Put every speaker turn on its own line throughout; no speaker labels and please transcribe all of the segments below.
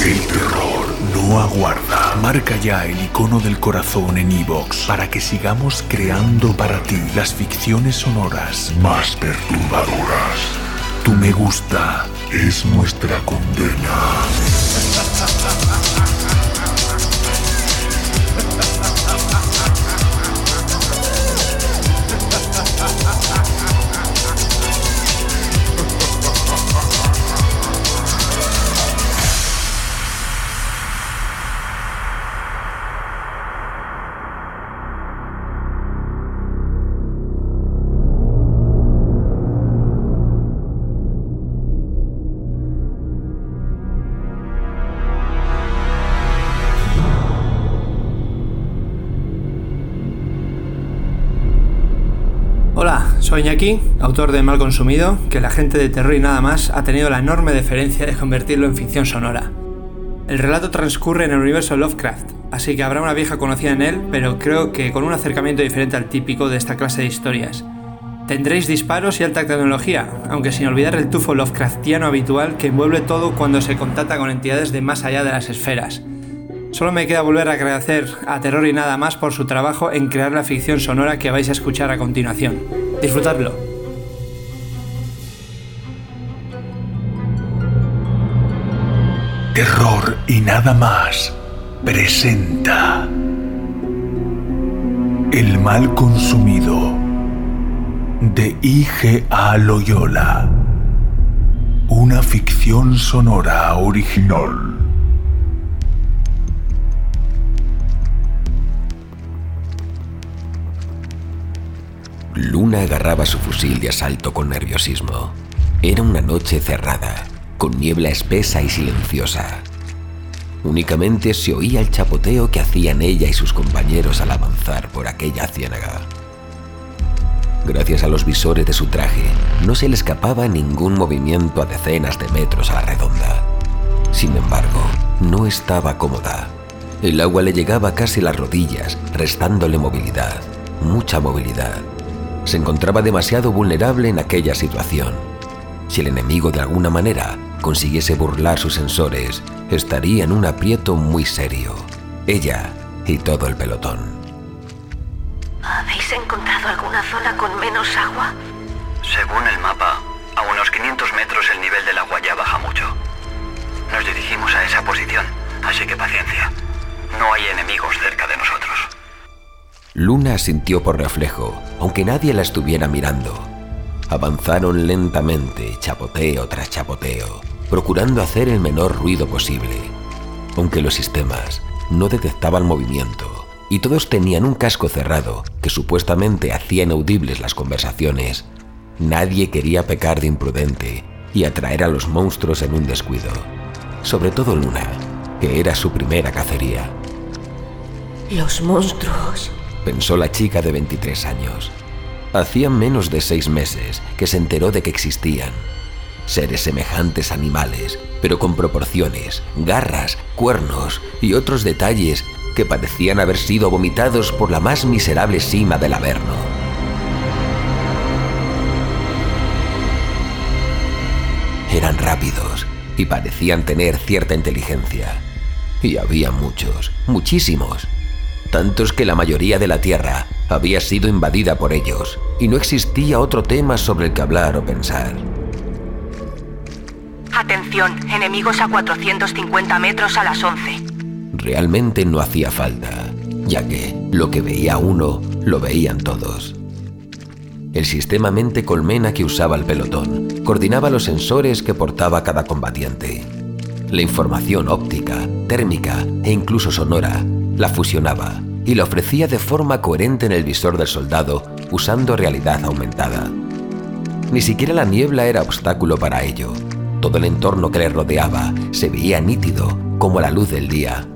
El terror no aguarda. Marca ya el icono del corazón en iVoox para que sigamos creando para ti las ficciones sonoras más perturbadoras. Tu me gusta es nuestra condena.
Hola, soy Iñaki, autor de Mal Consumido, que la gente de Terror y Nada Más ha tenido la enorme deferencia de convertirlo en ficción sonora. El relato transcurre en el universo Lovecraft, así que habrá una vieja conocida en él, pero creo que con un acercamiento diferente al típico de esta clase de historias. Tendréis disparos y alta tecnología, aunque sin olvidar el tufo Lovecraftiano habitual que envuelve todo cuando se contacta con entidades de más allá de las esferas. Solo me queda volver a agradecer a Terror y Nada Más por su trabajo en crear la ficción sonora que vais a escuchar a continuación. Disfrutadlo.
Terror y Nada Más presenta El Mal Consumido de I.G.A. Loyola, una ficción sonora original.
Luna agarraba su fusil de asalto con nerviosismo. Era una noche cerrada, con niebla espesa y silenciosa. Únicamente se oía el chapoteo que hacían ella y sus compañeros al avanzar por aquella ciénaga. Gracias a los visores de su traje, no se le escapaba ningún movimiento a decenas de metros a la redonda. Sin embargo, no estaba cómoda. El agua le llegaba casi a las rodillas, restándole movilidad, mucha movilidad. Se encontraba demasiado vulnerable en aquella situación. Si el enemigo de alguna manera consiguiese burlar sus sensores, estaría en un aprieto muy serio. Ella y todo el pelotón.
¿Habéis encontrado alguna zona con menos agua?
Según el mapa, a unos 500 metros el nivel del agua ya baja mucho. Nos dirigimos a esa posición, así que paciencia. No hay enemigos cerca de nosotros.
Luna asintió por reflejo, aunque nadie la estuviera mirando. Avanzaron lentamente, chapoteo tras chapoteo, procurando hacer el menor ruido posible. Aunque los sistemas no detectaban movimiento y todos tenían un casco cerrado que supuestamente hacía inaudibles las conversaciones, nadie quería pecar de imprudente y atraer a los monstruos en un descuido. Sobre todo Luna, que era su primera cacería.
Los monstruos,
pensó la chica de 23 años. Hacía menos de 6 meses que se enteró de que existían. Seres semejantes a animales, pero con proporciones, garras, cuernos y otros detalles que parecían haber sido vomitados por la más miserable cima del Averno. Eran rápidos y parecían tener cierta inteligencia. Y había muchos, muchísimos. Tantos que la mayoría de la Tierra había sido invadida por ellos y no existía otro tema sobre el que hablar o pensar.
atención, enemigos a 450 metros a las 11.
Realmente no hacía falta, ya que lo que veía uno, lo veían todos. El sistema mente colmena que usaba el pelotón coordinaba los sensores que portaba cada combatiente. La información óptica, térmica e incluso sonora la fusionaba y la ofrecía de forma coherente en el visor del soldado usando realidad aumentada. Ni siquiera la niebla era obstáculo para ello. Todo el entorno que le rodeaba se veía nítido como la luz del día.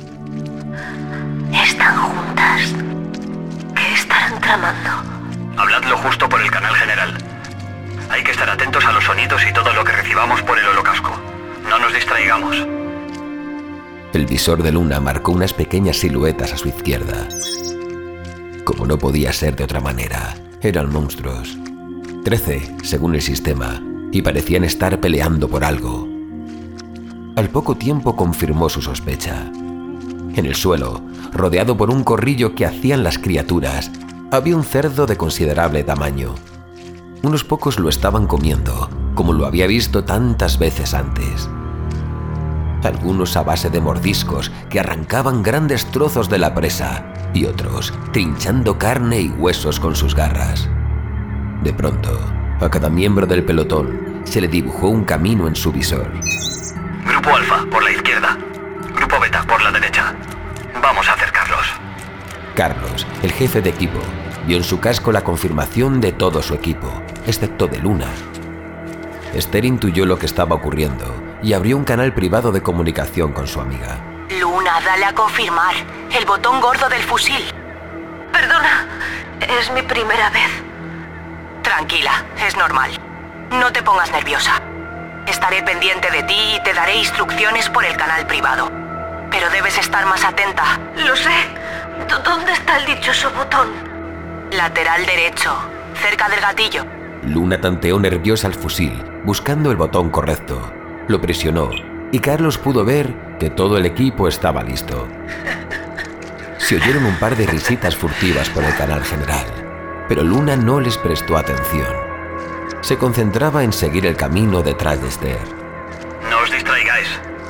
¿Están juntas? ¿Qué estarán tramando?
Habladlo justo por el canal general. Hay que estar atentos a los sonidos y todo lo que recibamos por el holocasco. No nos distraigamos.
El visor de Luna marcó unas pequeñas siluetas a su izquierda. Como no podía ser de otra manera, eran monstruos. 13, según el sistema, y parecían estar peleando por algo. Al poco tiempo confirmó su sospecha. En el suelo, rodeado por un corrillo que hacían las criaturas, había un cerdo de considerable tamaño. Unos pocos lo estaban comiendo, como lo había visto tantas veces antes. Algunos a base de mordiscos que arrancaban grandes trozos de la presa y otros trinchando carne y huesos con sus garras. De pronto, a cada miembro del pelotón se le dibujó un camino en su visor.
Grupo Alfa, por la izquierda. Grupo Beta, por la derecha. Vamos a acercarlos.
Carlos, el jefe de equipo, vio en su casco la confirmación de todo su equipo, excepto de Luna. Esther intuyó lo que estaba ocurriendo y abrió un canal privado de comunicación con su amiga.
Luna, dale a confirmar. El botón gordo del fusil.
Perdona, es mi primera vez.
Tranquila, es normal. No te pongas nerviosa. Estaré pendiente de ti y te daré instrucciones por el canal privado. Pero debes estar más atenta.
Lo sé. ¿Dónde está el dichoso botón?
Lateral derecho, cerca del gatillo.
Luna tanteó nerviosa el fusil, buscando el botón correcto. Lo presionó y Carlos pudo ver que todo el equipo estaba listo. Se oyeron un par de risitas furtivas por el canal general, pero Luna no les prestó atención. Se concentraba en seguir el camino detrás de Esther.
No os distraigáis.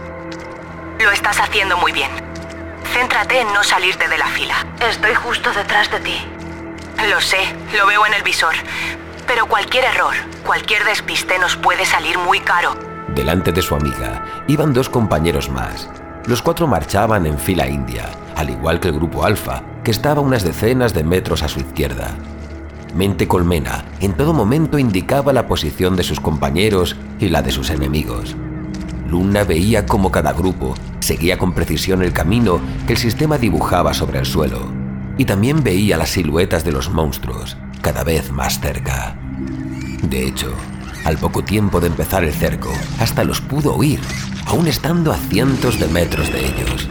Lo estás haciendo muy bien. Céntrate en no salirte de la fila.
Estoy justo detrás de ti.
Lo sé, lo veo en el visor. Pero cualquier error, cualquier despiste nos puede salir muy caro.
Delante de su amiga iban dos compañeros más. Los cuatro marchaban en fila india, al igual que el grupo Alfa, que estaba a unas decenas de metros a su izquierda. Mente colmena en todo momento indicaba la posición de sus compañeros y la de sus enemigos. Luna veía cómo cada grupo seguía con precisión el camino que el sistema dibujaba sobre el suelo, y también veía las siluetas de los monstruos cada vez más cerca. De hecho, al poco tiempo de empezar el cerco, hasta los pudo oír, aún estando a cientos de metros de ellos.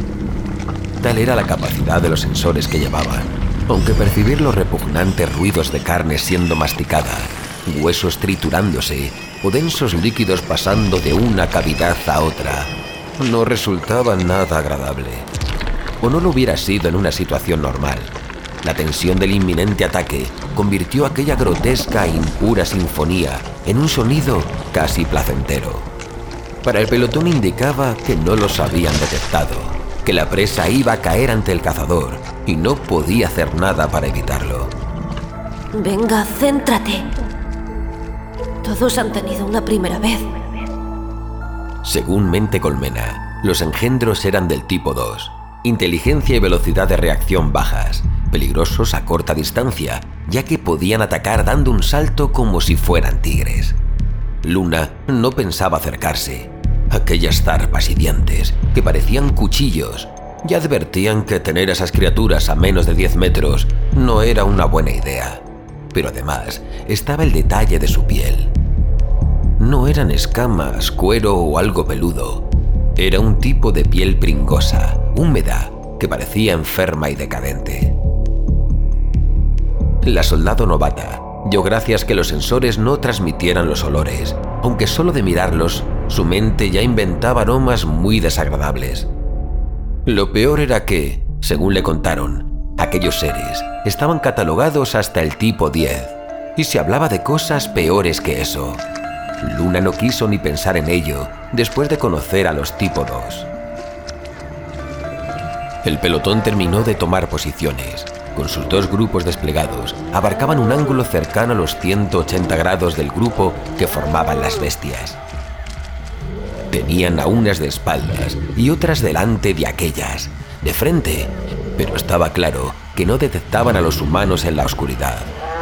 Tal era la capacidad de los sensores que llevaban, aunque percibir los repugnantes ruidos de carne siendo masticada, huesos triturándose o densos líquidos pasando de una cavidad a otra, no resultaba nada agradable. O no lo hubiera sido en una situación normal. La tensión del inminente ataque convirtió aquella grotesca e impura sinfonía en un sonido casi placentero. Para el pelotón indicaba que no los habían detectado, que la presa iba a caer ante el cazador y no podía hacer nada para evitarlo.
Venga, céntrate. Todos han tenido una primera vez.
Según Mente Colmena, los engendros eran del tipo 2, inteligencia y velocidad de reacción bajas, peligrosos a corta distancia, ya que podían atacar dando un salto como si fueran tigres. Luna no pensaba acercarse. Aquellas zarpas y dientes, que parecían cuchillos, ya advertían que tener a esas criaturas a menos de 10 metros no era una buena idea. Pero además estaba el detalle de su piel. No eran escamas, cuero o algo peludo. Era un tipo de piel pringosa, húmeda, que parecía enferma y decadente. La soldado novata dio gracias que los sensores no transmitieran los olores, aunque solo de mirarlos, su mente ya inventaba aromas muy desagradables. Lo peor era que, según le contaron, aquellos seres estaban catalogados hasta el tipo 10, y se hablaba de cosas peores que eso. Luna no quiso ni pensar en ello después de conocer a los tipo 2. El pelotón terminó de tomar posiciones. Con sus dos grupos desplegados, abarcaban un ángulo cercano a los 180 grados del grupo que formaban las bestias. Tenían a unas de espaldas y otras delante de aquellas, de frente, pero estaba claro que no detectaban a los humanos en la oscuridad.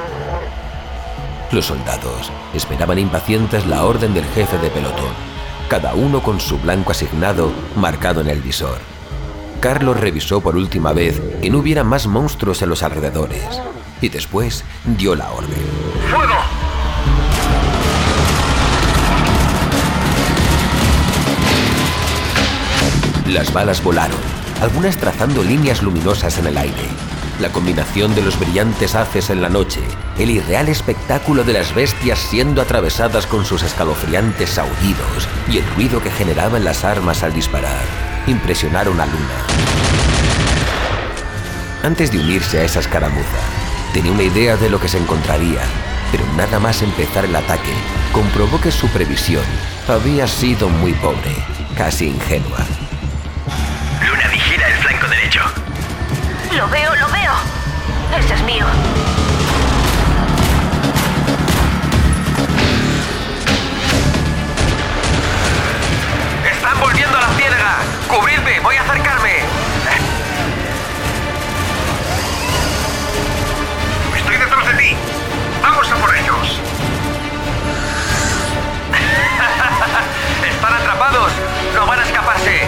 Los soldados esperaban impacientes la orden del jefe de pelotón, cada uno con su blanco asignado marcado en el visor. Carlos revisó por última vez que no hubiera más monstruos en los alrededores y después dio la orden.
¡Fuego!
Las balas volaron, algunas trazando líneas luminosas en el aire. La combinación de los brillantes haces en la noche, el irreal espectáculo de las bestias siendo atravesadas con sus escalofriantes aullidos y el ruido que generaban las armas al disparar, impresionaron a Luna. Antes de unirse a esa escaramuza, tenía una idea de lo que se encontraría, pero nada más empezar el ataque, comprobó que su previsión había sido muy pobre, casi ingenua.
Luna, vigila el flanco derecho.
Lo veo, lo veo. Ese es mío.
¡Están volviendo a la ciénaga! ¡Cubridme! ¡Voy a acercarme! ¡Estoy detrás de ti! ¡Vamos a por ellos! ¡Están atrapados! ¡No van a escaparse!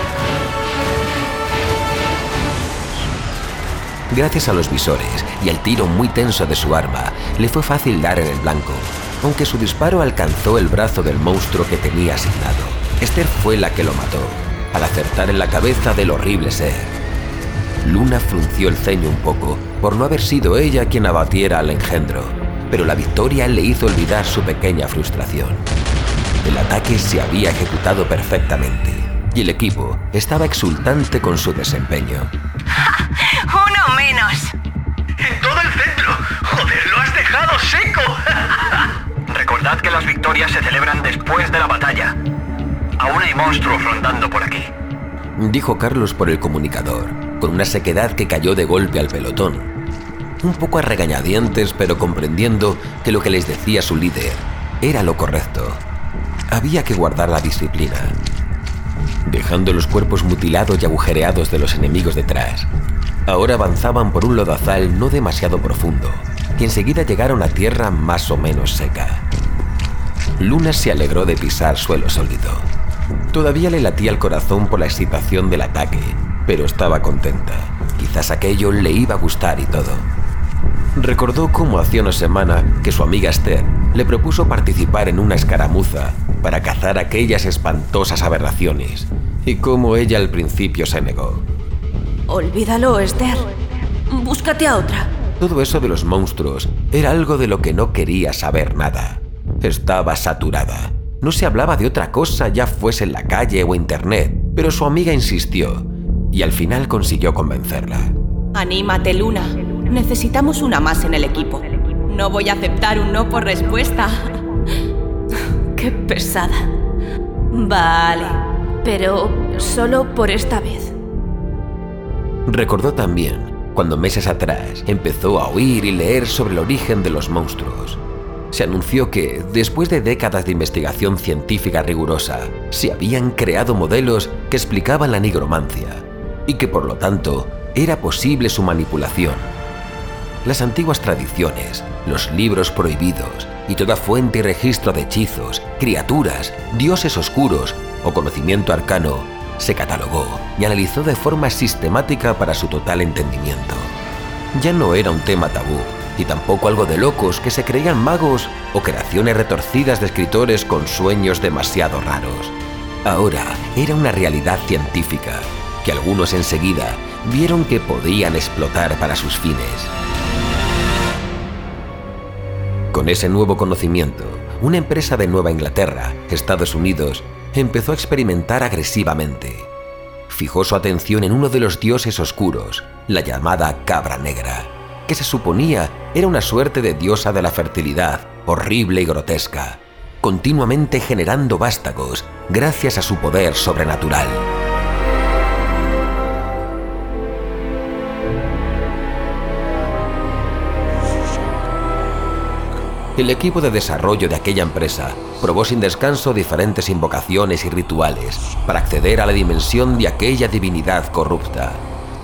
Gracias a los visores y al tiro muy tenso de su arma, le fue fácil dar en el blanco, aunque su disparo alcanzó el brazo del monstruo que tenía asignado. Esther fue la que lo mató, al acertar en la cabeza del horrible ser. Luna frunció el ceño un poco, por no haber sido ella quien abatiera al engendro, pero la victoria le hizo olvidar su pequeña frustración. El ataque se había ejecutado perfectamente, y el equipo estaba exultante con su desempeño.
¡Ja! ¡Uno menos!
¡En todo el centro! ¡Joder, lo has dejado seco! Recordad que las victorias se celebran después de la batalla. Aún hay monstruos rondando por aquí,
dijo Carlos por el comunicador, con una sequedad que cayó de golpe al pelotón. Un poco a regañadientes, pero comprendiendo que lo que les decía su líder era lo correcto. Había que guardar la disciplina. Dejando los cuerpos mutilados y agujereados de los enemigos detrás, ahora avanzaban por un lodazal no demasiado profundo, y enseguida llegaron a tierra más o menos seca. Luna se alegró de pisar suelo sólido. Todavía le latía el corazón por la excitación del ataque, pero estaba contenta. Quizás aquello le iba a gustar y todo. Recordó cómo hacía una semana que su amiga Esther le propuso participar en una escaramuza para cazar aquellas espantosas aberraciones, y cómo ella al principio se negó.
Olvídalo, Esther. Búscate a otra.
Todo eso de los monstruos era algo de lo que no quería saber nada. Estaba saturada. No se hablaba de otra cosa, ya fuese en la calle o internet, pero su amiga insistió y al final consiguió convencerla.
Anímate, Luna. Necesitamos una más en el equipo. No voy a aceptar un no por respuesta.
Qué pesada. Vale, pero solo por esta vez.
Recordó también cuando meses atrás empezó a oír y leer sobre el origen de los monstruos. Se anunció que, después de décadas de investigación científica rigurosa, se habían creado modelos que explicaban la nigromancia y que, por lo tanto, era posible su manipulación. Las antiguas tradiciones, los libros prohibidos y toda fuente y registro de hechizos, criaturas, dioses oscuros o conocimiento arcano se catalogó y analizó de forma sistemática para su total entendimiento. Ya no era un tema tabú, y tampoco algo de locos que se creían magos o creaciones retorcidas de escritores con sueños demasiado raros. Ahora era una realidad científica que algunos enseguida vieron que podían explotar para sus fines. Con ese nuevo conocimiento, una empresa de Nueva Inglaterra, Estados Unidos, empezó a experimentar agresivamente. Fijó su atención en uno de los dioses oscuros, la llamada Cabra Negra, que se suponía era una suerte de diosa de la fertilidad, horrible y grotesca, continuamente generando vástagos gracias a su poder sobrenatural. El equipo de desarrollo de aquella empresa probó sin descanso diferentes invocaciones y rituales para acceder a la dimensión de aquella divinidad corrupta.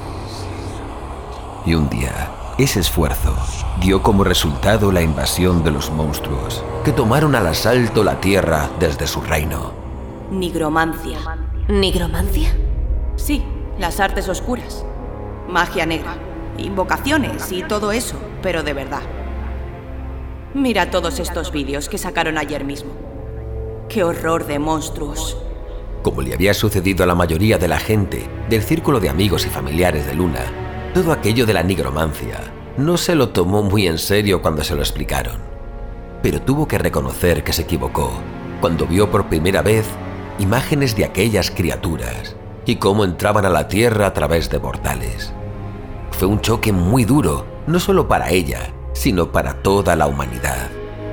Y un día, ese esfuerzo dio como resultado la invasión de los monstruos, que tomaron al asalto la Tierra desde su reino.
Nigromancia.
¿Nigromancia?
Sí, las artes oscuras. Magia negra, invocaciones y todo eso, pero de verdad. Mira todos estos vídeos que sacaron ayer mismo. ¡Qué horror de monstruos!
Como le había sucedido a la mayoría de la gente del círculo de amigos y familiares de Luna, Todo aquello de la nigromancia no se lo tomó muy en serio cuando se lo explicaron, pero tuvo que reconocer que se equivocó cuando vio por primera vez imágenes de aquellas criaturas y cómo entraban a la Tierra a través de portales. Fue un choque muy duro, no solo para ella, sino para toda la humanidad.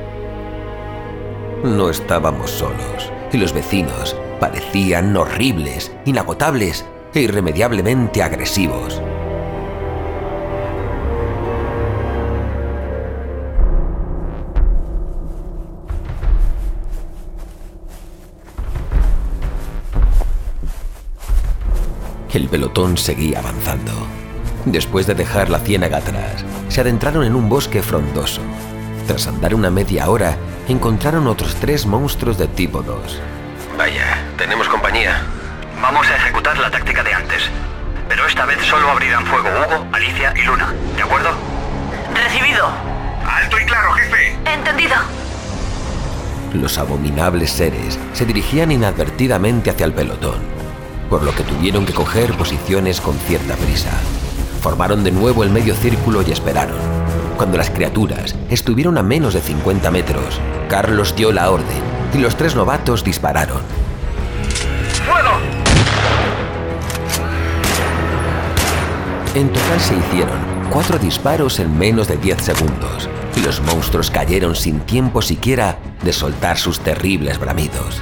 No estábamos solos, y los vecinos parecían horribles, inagotables e irremediablemente agresivos. El pelotón seguía avanzando. Después de dejar la ciénaga atrás, se adentraron en un bosque frondoso. Tras andar una media hora, encontraron otros 3 monstruos de tipo 2.
Vaya, tenemos compañía.
Vamos a ejecutar la táctica de antes. Pero esta vez solo abrirán fuego Hugo, Alicia y Luna. ¿De acuerdo?
Recibido.
Alto y claro, jefe.
Entendido.
Los abominables seres se dirigían inadvertidamente hacia el pelotón, por lo que tuvieron que coger posiciones con cierta prisa. Formaron de nuevo el medio círculo y esperaron. Cuando las criaturas estuvieron a menos de 50 metros, Carlos dio la orden y los 3 novatos dispararon.
¡Fuego!
En total se hicieron 4 disparos en menos de 10 segundos y los monstruos cayeron sin tiempo siquiera de soltar sus terribles bramidos.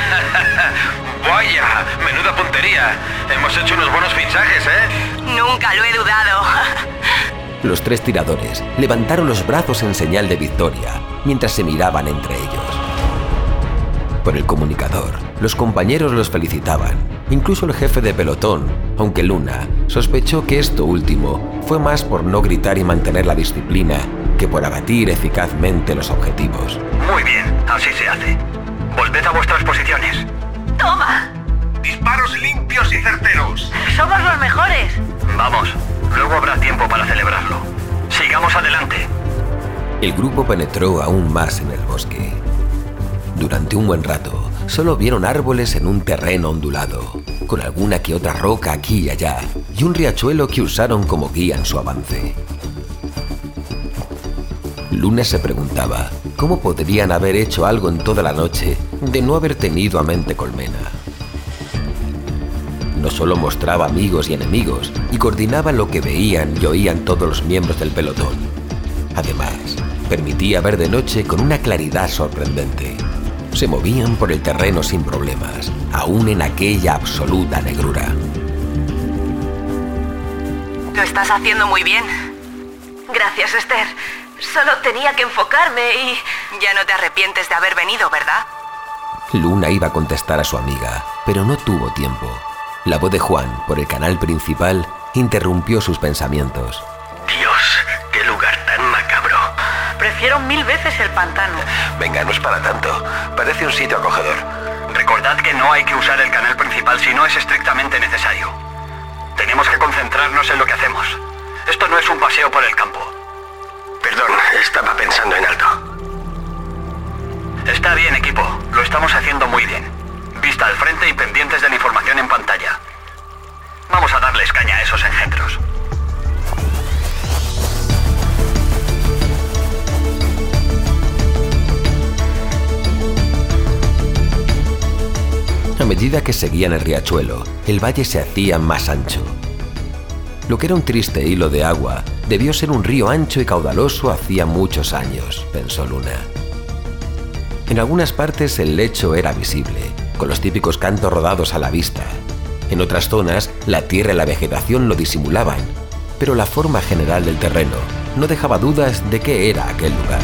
¡Vaya! ¡Menuda puntería! Hemos hecho unos buenos fichajes, ¿eh?
Nunca lo he dudado.
Los 3 tiradores levantaron los brazos en señal de victoria mientras se miraban entre ellos. Por el comunicador, los compañeros los felicitaban, incluso el jefe de pelotón, aunque Luna sospechó que esto último fue más por no gritar y mantener la disciplina que por abatir eficazmente los objetivos.
Muy bien, así se hace. Volved a vuestras posiciones.
¡Toma!
Disparos limpios y certeros.
¡Somos los mejores!
Vamos, luego habrá tiempo para celebrarlo. Sigamos adelante.
El grupo penetró aún más en el bosque. Durante un buen rato, solo vieron árboles en un terreno ondulado, con alguna que otra roca aquí y allá, y un riachuelo que usaron como guía en su avance. Luna se preguntaba cómo podrían haber hecho algo en toda la noche de no haber tenido a mente colmena. No solo mostraba amigos y enemigos y coordinaba lo que veían y oían todos los miembros del pelotón. Además, permitía ver de noche con una claridad sorprendente. Se movían por el terreno sin problemas, aún en aquella absoluta negrura.
Lo estás haciendo muy bien.
Gracias, Esther. Solo tenía que enfocarme y...
Ya no te arrepientes de haber venido, ¿verdad?
Luna iba a contestar a su amiga, pero no tuvo tiempo. La voz de Juan, por el canal principal, interrumpió sus pensamientos.
Dios, qué lugar tan macabro.
Prefiero 1000 veces el pantano.
Venga, no es para tanto. Parece un sitio acogedor.
Recordad que no hay que usar el canal principal si no es estrictamente necesario. Tenemos que concentrarnos en lo que hacemos. Esto no es un paseo por el campo.
Perdón, estaba pensando en algo.
Está bien, equipo. Lo estamos haciendo muy bien. Vista al frente y pendientes de la información en pantalla. Vamos a darles caña a esos engendros.
A medida que seguían el riachuelo, el valle se hacía más ancho. Lo que era un triste hilo de agua debió ser un río ancho y caudaloso hacía muchos años, pensó Luna. En algunas partes el lecho era visible, con los típicos cantos rodados a la vista. En otras zonas, la tierra y la vegetación lo disimulaban, pero la forma general del terreno no dejaba dudas de qué era aquel lugar.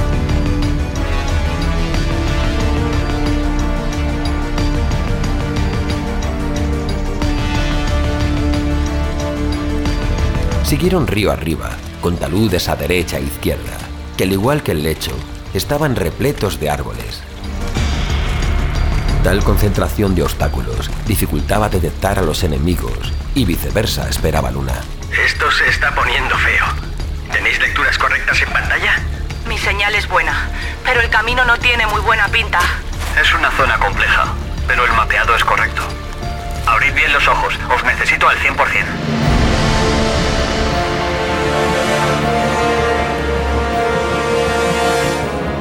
Siguieron río arriba, con taludes a derecha e izquierda, que al igual que el lecho, estaban repletos de árboles. Tal concentración de obstáculos dificultaba detectar a los enemigos y viceversa, esperaba Luna.
Esto se está poniendo feo. ¿Tenéis lecturas correctas en pantalla?
Mi señal es buena, pero el camino no tiene muy buena pinta.
Es una zona compleja, pero el mapeado es correcto. Abrid bien los ojos, os necesito al 100%.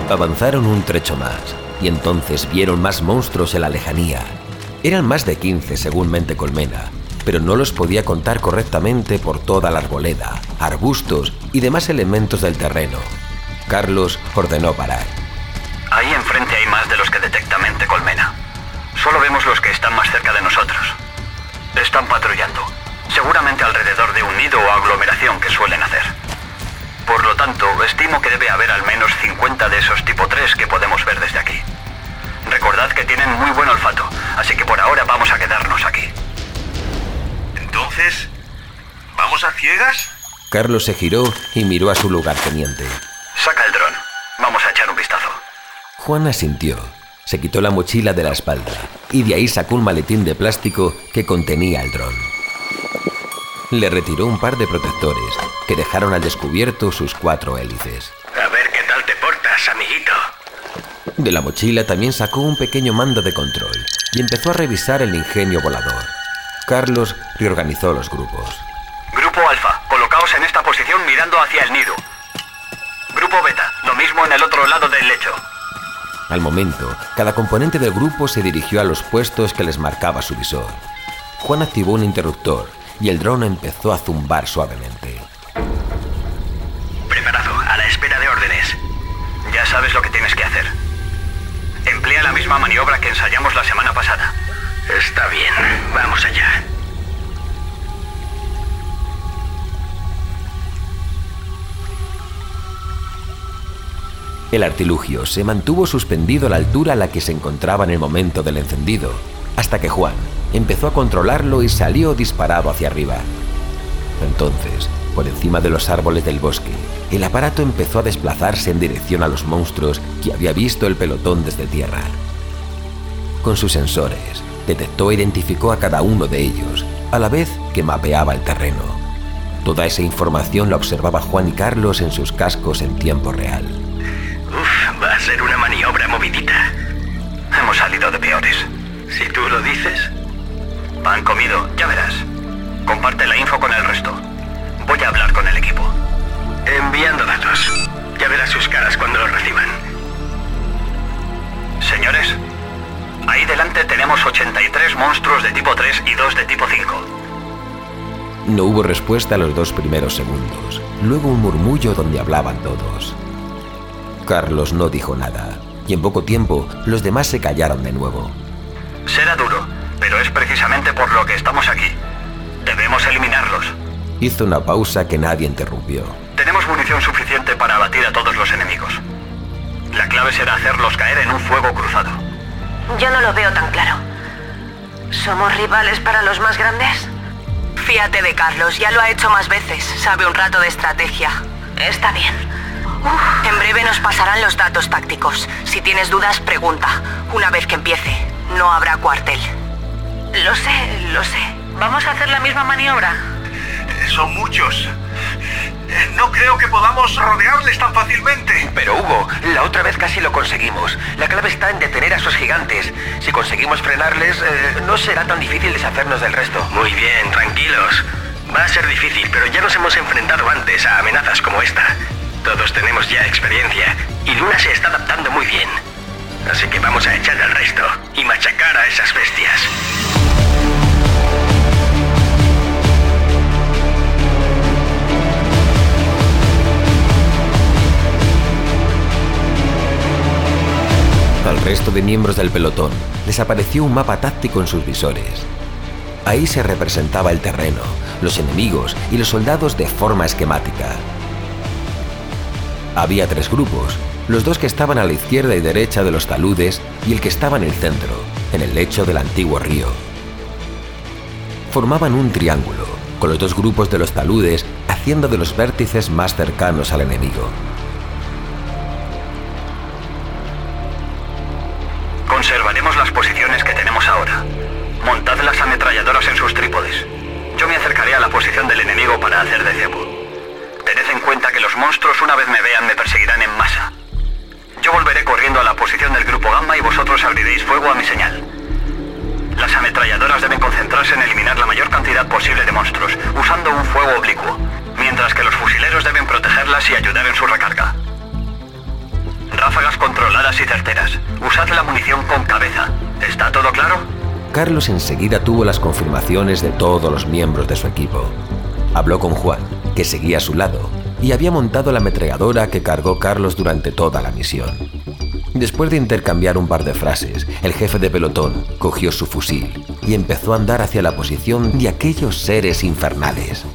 Avanzaron un trecho más, y entonces vieron más monstruos en la lejanía. Eran más de 15 según Mente Colmena, pero no los podía contar correctamente por toda la arboleda, arbustos y demás elementos del terreno. Carlos ordenó parar.
Ahí enfrente hay más de los que detecta Mente Colmena. Solo vemos los que están más cerca de nosotros. Están patrullando, seguramente alrededor de un nido o aglomeración que suelen hacer. Por lo tanto, estimo que debe haber al menos 50 de esos tipo 3 que podemos ver desde aquí. Recordad que tienen muy buen olfato, así que por ahora vamos a quedarnos aquí.
Entonces, ¿vamos a ciegas?
Carlos se giró y miró a su lugarteniente.
Saca el dron, vamos a echar un vistazo.
Juan asintió, se quitó la mochila de la espalda y de ahí sacó un maletín de plástico que contenía el dron. Le retiró un par de protectores que dejaron al descubierto sus 4 hélices.
A ver qué tal te portas, amiguito.
De la mochila también sacó un pequeño mando de control y empezó a revisar el ingenio volador. Carlos reorganizó los grupos.
Grupo Alfa, colocaos en esta posición mirando hacia el nido. Grupo Beta, lo mismo en el otro lado del lecho.
Al momento, cada componente del grupo se dirigió a los puestos que les marcaba su visor. Juan activó un interruptor y el dron empezó a zumbar suavemente.
Preparado, a la espera de órdenes.
Ya sabes lo que tienes que hacer. Emplea la misma maniobra que ensayamos la semana pasada.
Está bien, vamos allá.
El artilugio se mantuvo suspendido a la altura a la que se encontraba en el momento del encendido, hasta que Juan empezó a controlarlo y salió disparado hacia arriba. Entonces, por encima de los árboles del bosque, el aparato empezó a desplazarse en dirección a los monstruos que había visto el pelotón desde tierra. Con sus sensores, detectó e identificó a cada uno de ellos, a la vez que mapeaba el terreno. Toda esa información la observaba Juan y Carlos en sus cascos en tiempo real.
Va a ser una maniobra movidita.
Hemos salido de peores.
Si tú lo dices.
Pan comido, ya verás. Comparte la info con el resto. Voy a hablar con el equipo.
Enviando datos. Ya verás sus caras cuando los reciban.
Señores, ahí delante tenemos 83 monstruos de tipo 3 y 2 de tipo 5.
No hubo respuesta a los 2 primeros segundos. Luego un murmullo donde hablaban todos. Carlos no dijo nada, y en poco tiempo los demás se callaron de nuevo.
Será duro, pero es precisamente por lo que estamos aquí. Debemos eliminarlos.
Hizo una pausa que nadie interrumpió.
Tenemos munición suficiente para abatir a todos los enemigos. La clave será hacerlos caer en un fuego cruzado.
Yo no lo veo tan claro. ¿Somos rivales para los más grandes?
Fíate de Carlos, ya lo ha hecho más veces. Sabe un rato de estrategia.
Está bien.
En breve nos pasarán los datos tácticos. Si tienes dudas, pregunta. Una vez que empiece, no habrá cuartel.
Lo sé. ¿Vamos a hacer la misma maniobra?
Son muchos. No creo que podamos rodearles tan fácilmente.
Pero Hugo, la otra vez casi lo conseguimos. La clave está en detener a esos gigantes. Si conseguimos frenarles, no será tan difícil deshacernos del resto. Muy bien, tranquilos. Va a ser difícil, pero ya nos hemos enfrentado antes a amenazas como esta. Todos tenemos ya experiencia, y Luna se está adaptando muy bien. Así que vamos a echar al resto y machacar a esas bestias.
Al resto de miembros del pelotón les apareció un mapa táctico en sus visores. Ahí se representaba el terreno, los enemigos y los soldados de forma esquemática. Había 3 grupos, los 2 que estaban a la izquierda y derecha de los taludes y el que estaba en el centro, en el lecho del antiguo río. Formaban un triángulo, con los 2 grupos de los taludes haciendo de los vértices más cercanos al enemigo.
Conservaremos las posiciones que tenemos ahora. Montad las ametralladoras en sus trípodes. Yo me acercaré a la posición del enemigo para hacer de cebo. Tened en cuenta que los monstruos, una vez me vean, me perseguirán en masa. Yo volveré corriendo a la posición del grupo Gamma y vosotros abriréis fuego a mi señal. Las ametralladoras deben concentrarse en eliminar la mayor cantidad posible de monstruos, usando un fuego oblicuo, mientras que los fusileros deben protegerlas y ayudar en su recarga. Ráfagas rápidas y certeras. Usad la munición con cabeza. ¿Está todo claro?
Carlos enseguida tuvo las confirmaciones de todos los miembros de su equipo. Habló con Juan, que seguía a su lado, y había montado la ametralladora que cargó Carlos durante toda la misión. Después de intercambiar un par de frases, el jefe de pelotón cogió su fusil y empezó a andar hacia la posición de aquellos seres infernales.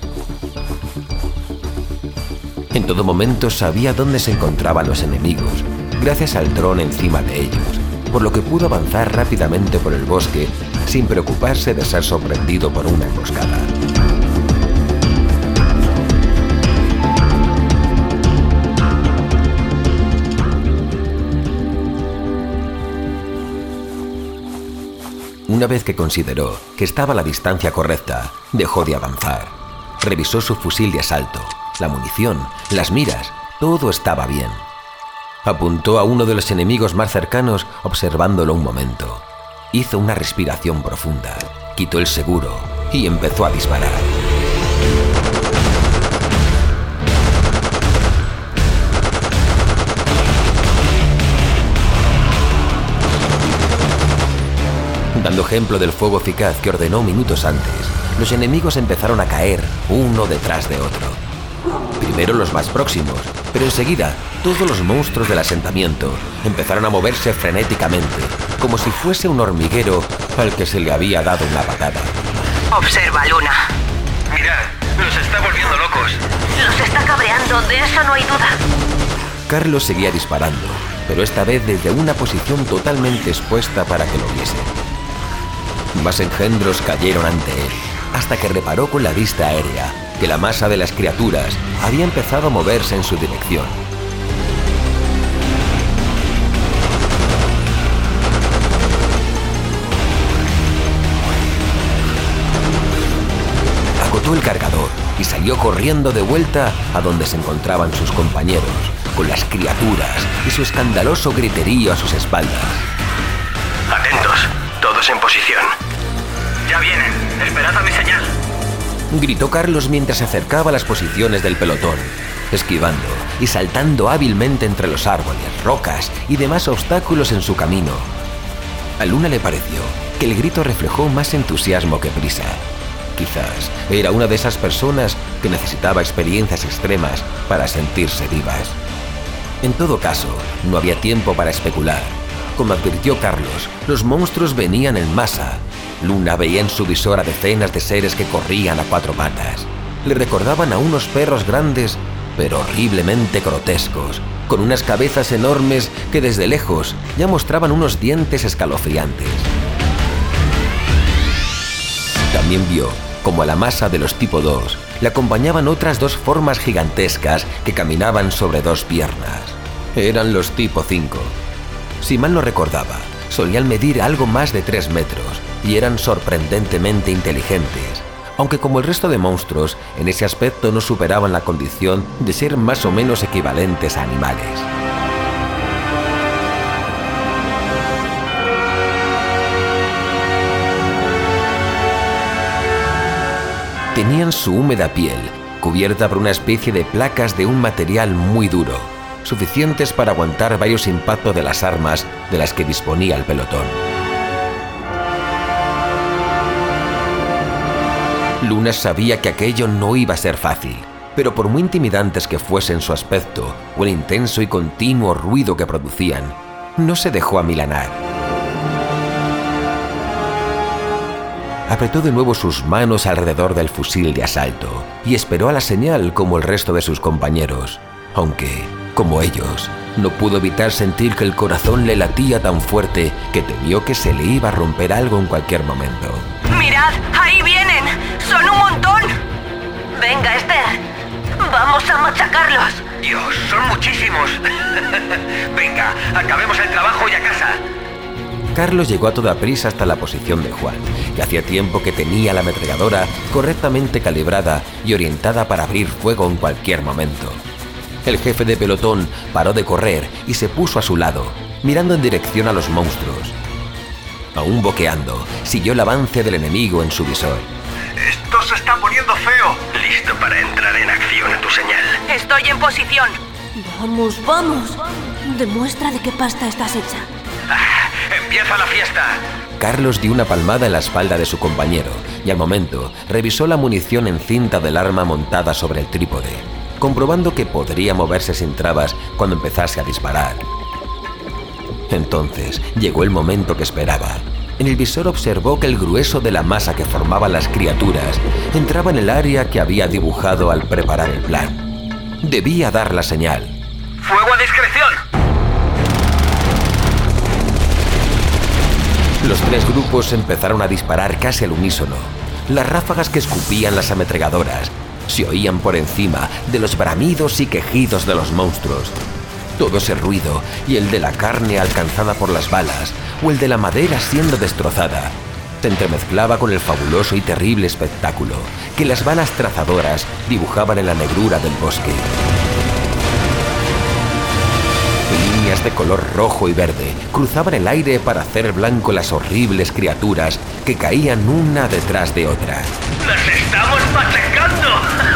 En todo momento sabía dónde se encontraban los enemigos, gracias al dron encima de ellos, por lo que pudo avanzar rápidamente por el bosque sin preocuparse de ser sorprendido por una emboscada. Una vez que consideró que estaba a la distancia correcta, dejó de avanzar. Revisó su fusil de asalto, la munición, las miras, todo estaba bien. Apuntó a uno de los enemigos más cercanos observándolo un momento. Hizo una respiración profunda, quitó el seguro y empezó a disparar. Dando ejemplo del fuego eficaz que ordenó minutos antes, los enemigos empezaron a caer uno detrás de otro. Primero los más próximos, pero enseguida todos los monstruos del asentamiento empezaron a moverse frenéticamente, como si fuese un hormiguero al que se le había dado una patada.
Observa, Luna.
Mirad, los está volviendo locos.
Los está cabreando, de eso no hay duda.
Carlos seguía disparando, pero esta vez desde una posición totalmente expuesta para que lo viesen. Más engendros cayeron ante él, hasta que reparó con la vista aérea que la masa de las criaturas había empezado a moverse en su dirección. Agotó el cargador y salió corriendo de vuelta a donde se encontraban sus compañeros, con las criaturas y su escandaloso griterío a sus espaldas.
Atentos, todos en posición.
Ya vienen. Esperad a mi señal.
Gritó Carlos mientras se acercaba a las posiciones del pelotón, esquivando y saltando hábilmente entre los árboles, rocas y demás obstáculos en su camino. A Luna le pareció que el grito reflejó más entusiasmo que prisa. Quizás era una de esas personas que necesitaba experiencias extremas para sentirse vivas. En todo caso, no había tiempo para especular. Como advirtió Carlos, los monstruos venían en masa. Luna veía en su visor a decenas de seres que corrían a cuatro patas. Le recordaban a unos perros grandes, pero horriblemente grotescos, con unas cabezas enormes que desde lejos ya mostraban unos dientes escalofriantes. También vio como a la masa de los tipo 2 le acompañaban otras dos formas gigantescas que caminaban sobre dos piernas. Eran los tipo 5. Si mal no recordaba, solían medir algo más de 3 metros y eran sorprendentemente inteligentes, aunque como el resto de monstruos, en ese aspecto no superaban la condición de ser más o menos equivalentes a animales. Tenían su húmeda piel, cubierta por una especie de placas de un material muy duro, suficientes para aguantar varios impactos de las armas de las que disponía el pelotón. Luna sabía que aquello no iba a ser fácil, pero por muy intimidantes que fuesen su aspecto o el intenso y continuo ruido que producían, no se dejó amilanar. Apretó de nuevo sus manos alrededor del fusil de asalto y esperó a la señal como el resto de sus compañeros, aunque, como ellos, no pudo evitar sentir que el corazón le latía tan fuerte que temió que se le iba a romper algo en cualquier momento.
¡Mirad! ¡Ahí vienen! ¡Son un montón!
Venga, Esther. Vamos a machacarlos.
Dios, son muchísimos. Venga, acabemos el trabajo y a casa.
Carlos llegó a toda prisa hasta la posición de Juan, que hacía tiempo que tenía la ametralladora correctamente calibrada y orientada para abrir fuego en cualquier momento. El jefe de pelotón paró de correr y se puso a su lado, mirando en dirección a los monstruos. Aún boqueando, siguió el avance del enemigo en su visor.
Esto se está poniendo feo.
Listo para entrar en acción a tu señal.
Estoy en posición.
Vamos, vamos.
demuestra de qué pasta estás hecha.
¡Empieza la fiesta!
Carlos dio una palmada en la espalda de su compañero y al momento revisó la munición en cinta del arma montada sobre el trípode, comprobando que podría moverse sin trabas cuando empezase a disparar. Entonces llegó el momento que esperaba. En el visor observó que el grueso de la masa que formaban las criaturas entraba en el área que había dibujado al preparar el plan. Debía dar la señal.
¡Fuego a discreción!
Los tres grupos empezaron a disparar casi al unísono. Las ráfagas que escupían las ametralladoras se oían por encima de los bramidos y quejidos de los monstruos. Todo ese ruido y el de la carne alcanzada por las balas o el de la madera siendo destrozada se entremezclaba con el fabuloso y terrible espectáculo que las balas trazadoras dibujaban en la negrura del bosque. Líneas de color rojo y verde cruzaban el aire para hacer blanco las horribles criaturas que caían una detrás de otra.
¡Las estamos machacando!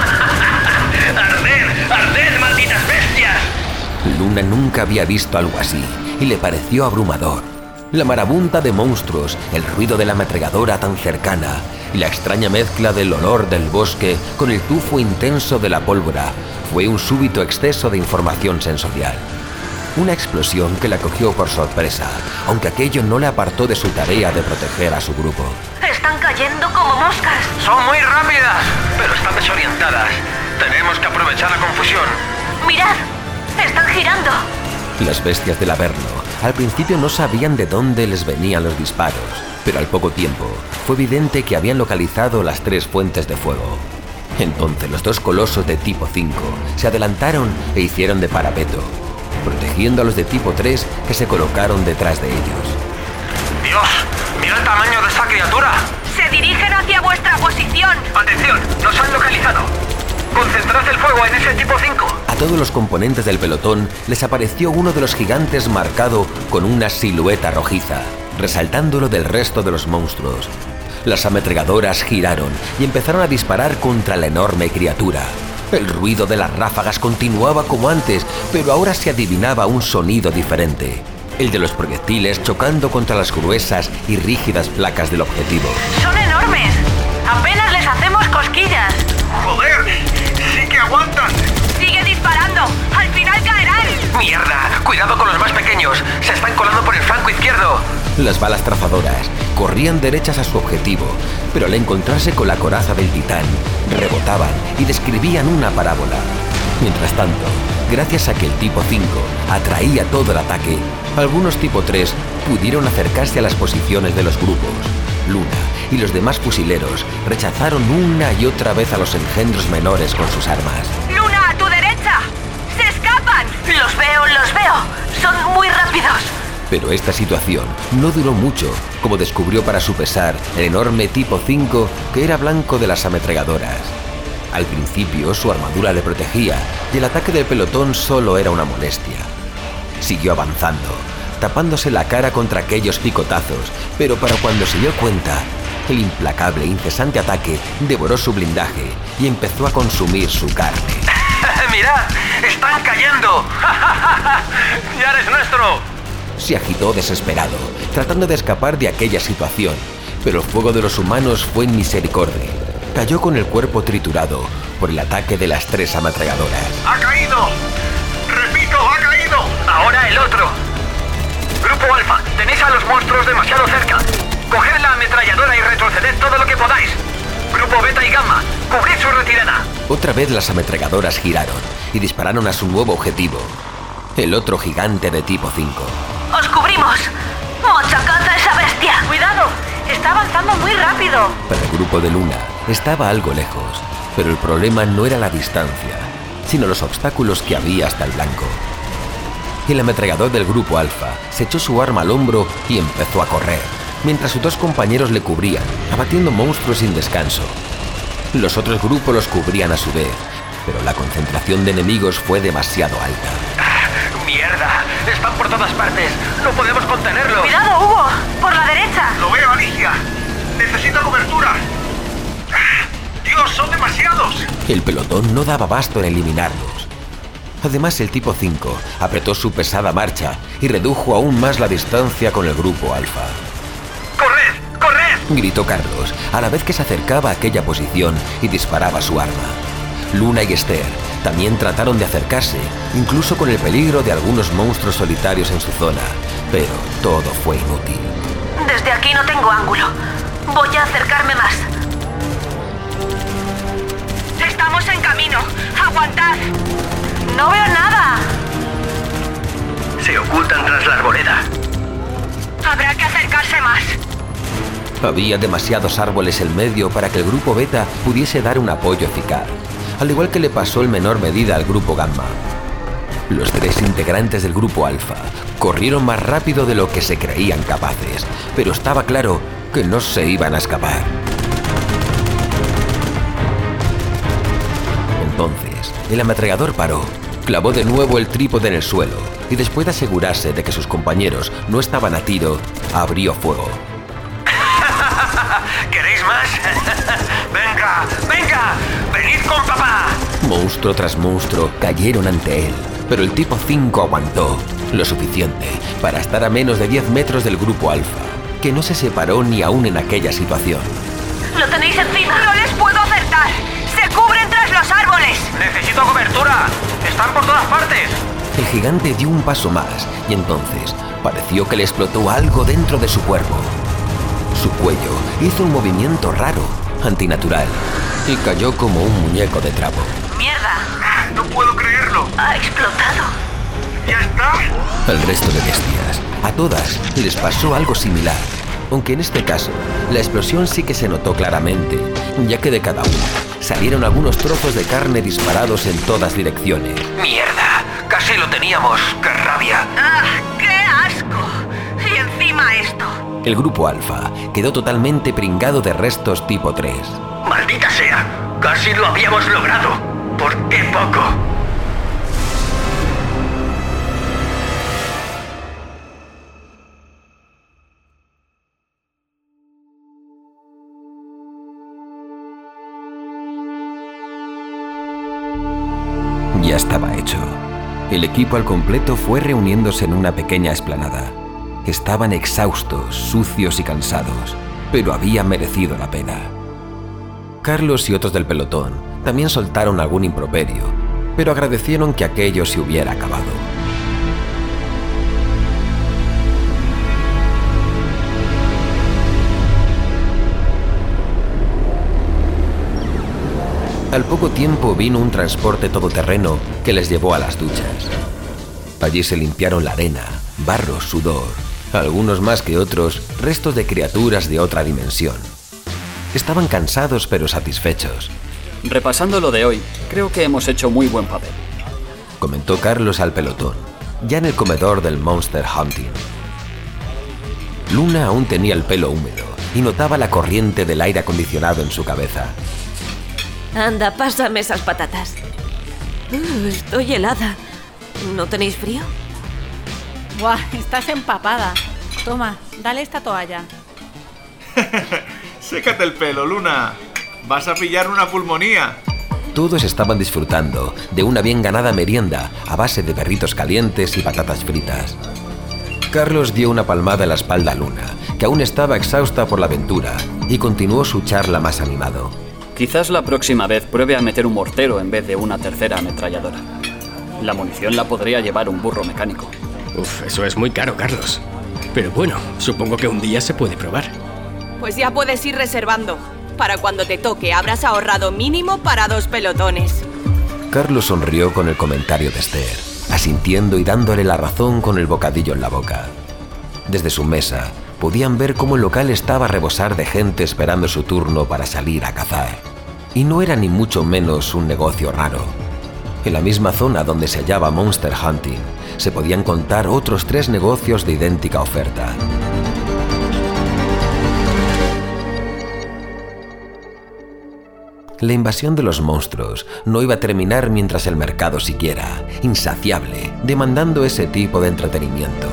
¡Arded! ¡Arded, malditas bestias!
Luna nunca había visto algo así y le pareció abrumador. La marabunta de monstruos, el ruido de la ametralladora tan cercana y la extraña mezcla del olor del bosque con el tufo intenso de la pólvora fue un súbito exceso de información sensorial. Una explosión que la cogió por sorpresa, aunque aquello no le apartó de su tarea de proteger a su grupo.
Están cayendo como moscas.
Son muy rápidas, pero están desorientadas. Tenemos que aprovechar la confusión.
¡Mirad! ¡Están girando!
Las bestias del Averno al principio no sabían de dónde les venían los disparos, pero al poco tiempo fue evidente que habían localizado las tres fuentes de fuego. Entonces los dos colosos de tipo 5 se adelantaron e hicieron de parapeto, protegiendo a los de tipo 3 que se colocaron detrás de ellos.
¡Dios! ¡Mira el tamaño de esa criatura!
¡Se dirigen hacia vuestra posición!
¡Atención! ¡Nos han localizado! ¡Concentrad el fuego en ese tipo 5!
A todos los componentes del pelotón les apareció uno de los gigantes marcado con una silueta rojiza, resaltándolo del resto de los monstruos. Las ametralladoras giraron y empezaron a disparar contra la enorme criatura. El ruido de las ráfagas continuaba como antes, pero ahora se adivinaba un sonido diferente. El de los proyectiles chocando contra las gruesas y rígidas placas del objetivo.
¡Son enormes! ¡Apenas les hacemos cosquillas!
¡Joder! ¡Sí que aguantan!
¡Sigue disparando! ¡Al final caerán!
¡Mierda! ¡Cuidado con los más pequeños! ¡Se están colando por el flanco izquierdo!
Las balas trazadoras corrían derechas a su objetivo, pero al encontrarse con la coraza del titán, rebotaban y describían una parábola. Mientras tanto, gracias a que el tipo 5 atraía todo el ataque, algunos tipo 3 pudieron acercarse a las posiciones de los grupos. Luna y los demás fusileros rechazaron una y otra vez a los engendros menores con sus armas.
¡Luna, a tu derecha! ¡Se escapan! ¡Los veo, los veo! ¡Son muy rápidos!
Pero esta situación no duró mucho, como descubrió para su pesar el enorme tipo 5 que era blanco de las ametralladoras. Al principio su armadura le protegía y el ataque del pelotón solo era una molestia. Siguió avanzando, tapándose la cara contra aquellos picotazos, pero para cuando se dio cuenta, el implacable e incesante ataque devoró su blindaje y empezó a consumir su carne.
¡Mirad! ¡Están cayendo! ¡Ya eres nuestro!
Se agitó desesperado, tratando de escapar de aquella situación, pero el fuego de los humanos fue inmisericordia. Cayó con el cuerpo triturado por el ataque de las tres ametralladoras.
¡Ha caído! ¡Repito, ha caído!
¡Ahora el otro! Grupo Alfa, tenéis a los monstruos demasiado cerca. Coged la ametralladora y retroceded todo lo que podáis. Grupo Beta y Gamma, cubrid su retirada.
Otra vez las ametralladoras giraron y dispararon a su nuevo objetivo, el otro gigante de tipo 5.
¡Os cubrimos! ¡Machacad a esa bestia! ¡Cuidado! ¡Está avanzando muy rápido!
Para el grupo de Luna estaba algo lejos, pero el problema no era la distancia, sino los obstáculos que había hasta el blanco. El ametrallador del grupo Alfa se echó su arma al hombro y empezó a correr, mientras sus dos compañeros le cubrían, abatiendo monstruos sin descanso. Los otros grupos los cubrían a su vez, pero la concentración de enemigos fue demasiado alta.
¡Mierda! ¡Están por todas partes! ¡No podemos contenerlos!
¡Cuidado, Hugo! ¡Por la derecha!
¡Lo veo, Alicia! ¡Necesito cobertura! ¡Dios, son demasiados!
El pelotón no daba abasto en eliminarlos. Además, el tipo 5 apretó su pesada marcha y redujo aún más la distancia con el grupo Alfa.
¡Corred! ¡Corred!
Gritó Carlos, a la vez que se acercaba a aquella posición y disparaba su arma. Luna y Esther también trataron de acercarse, incluso con el peligro de algunos monstruos solitarios en su zona, pero todo fue inútil.
Desde aquí no tengo ángulo. Voy a acercarme más.
Estamos en camino. ¡Aguantad!
¡No veo nada!
Se ocultan tras la arboleda.
Habrá que acercarse más.
Había demasiados árboles en medio para que el grupo Beta pudiese dar un apoyo eficaz, al igual que le pasó en menor medida al grupo Gamma. Los 3 integrantes del grupo Alfa corrieron más rápido de lo que se creían capaces, pero estaba claro que no se iban a escapar. Entonces, el ametrallador paró, clavó de nuevo el trípode en el suelo y después de asegurarse de que sus compañeros no estaban a tiro, abrió fuego.
¿Queréis más? ¡Venga! ¡Venga! ¡Venid con papá!
Monstruo tras monstruo cayeron ante él, pero el tipo 5 aguantó lo suficiente para estar a menos de 10 metros del grupo Alfa, que no se separó ni aún en aquella situación.
¡Lo tenéis encima!
¡No les puedo acertar! ¡Se cubren tras los árboles!
¡Necesito cobertura! ¡Están por todas partes!
El gigante dio un paso más y entonces pareció que le explotó algo dentro de su cuerpo. Su cuello hizo un movimiento raro, antinatural, y cayó como un muñeco de trapo.
¡Mierda!
No puedo creerlo.
¡Ha explotado!
¿Ya está?
Al resto de bestias, a todas les pasó algo similar, aunque en este caso la explosión sí que se notó claramente, ya que de cada una salieron algunos trozos de carne disparados en todas direcciones.
¡Mierda! ¡Casi lo teníamos! ¡Qué rabia!
¡Ah! ¡Qué asco! Y encima esto.
El grupo Alfa quedó totalmente pringado de restos tipo 3.
¡Maldita sea! ¡Casi lo habíamos logrado! ¡Por qué poco!
Ya estaba hecho. El equipo al completo fue reuniéndose en una pequeña explanada. Estaban exhaustos, sucios y cansados, pero había merecido la pena. Carlos y otros del pelotón también soltaron algún improperio, pero agradecieron que aquello se hubiera acabado. Al poco tiempo vino un transporte todoterreno que les llevó a las duchas. Allí se limpiaron la arena, barro, sudor, algunos más que otros, restos de criaturas de otra dimensión. Estaban cansados pero satisfechos.
Repasando lo de hoy, creo que hemos hecho muy buen papel,
comentó Carlos al pelotón, ya en el comedor del Monster Hunting. Luna aún tenía el pelo húmedo y notaba la corriente del aire acondicionado en su cabeza.
Anda, pásame esas patatas. Estoy helada. ¿No tenéis frío?
Buah, estás empapada. Toma, dale esta toalla.
Sécate el pelo, Luna. Vas a pillar una pulmonía.
Todos estaban disfrutando de una bien ganada merienda a base de perritos calientes y patatas fritas. Carlos dio una palmada en la espalda a Luna, que aún estaba exhausta por la aventura, y continuó su charla más animado.
Quizás la próxima vez pruebe a meter un mortero en vez de una tercera ametralladora. La munición la podría llevar un burro mecánico.
Uf, eso es muy caro, Carlos. Pero bueno, supongo que un día se puede probar.
Pues ya puedes ir reservando. Para cuando te toque habrás ahorrado mínimo para 2 pelotones.
Carlos sonrió con el comentario de Esther, asintiendo y dándole la razón con el bocadillo en la boca. Desde su mesa podían ver cómo el local estaba a rebosar de gente esperando su turno para salir a cazar. Y no era ni mucho menos un negocio raro. En la misma zona donde se hallaba Monster Hunting, se podían contar otros 3 negocios de idéntica oferta. La invasión de los monstruos no iba a terminar mientras el mercado siguiera, insaciable, demandando ese tipo de entretenimiento.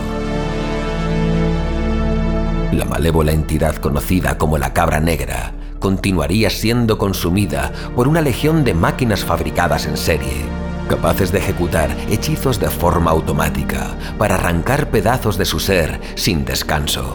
La malévola entidad conocida como la Cabra Negra continuaría siendo consumida por una legión de máquinas fabricadas en serie, capaces de ejecutar hechizos de forma automática para arrancar pedazos de su ser sin descanso.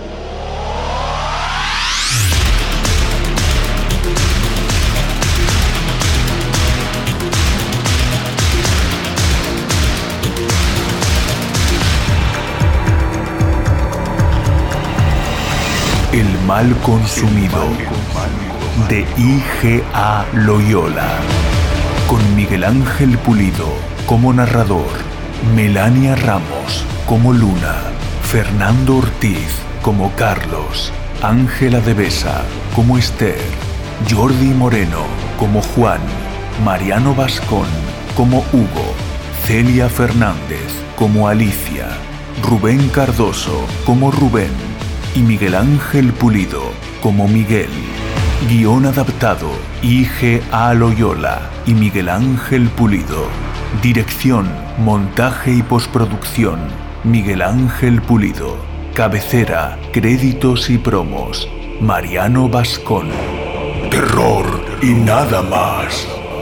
El mal consumido, de I.G.A. Loyola, con Miguel Ángel Pulido como narrador, Melania Ramos como Luna, Fernando Ortiz como Carlos, Ángela de Besa como Esther, Jordi Moreno como Juan, Mariano Bascón como Hugo, Celia Fernández como Alicia, Rubén Cardoso como Rubén y Miguel Ángel Pulido como Miguel. Guión adaptado, I.G.A. Loyola y Miguel Ángel Pulido. Dirección, montaje y postproducción, Miguel Ángel Pulido. Cabecera, créditos y promos, Mariano Bascón. Terror y nada más,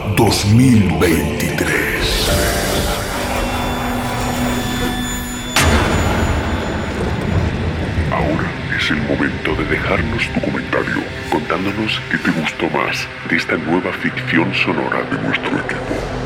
2023.
Es el momento de dejarnos tu comentario contándonos qué te gustó más de esta nueva ficción sonora de nuestro equipo.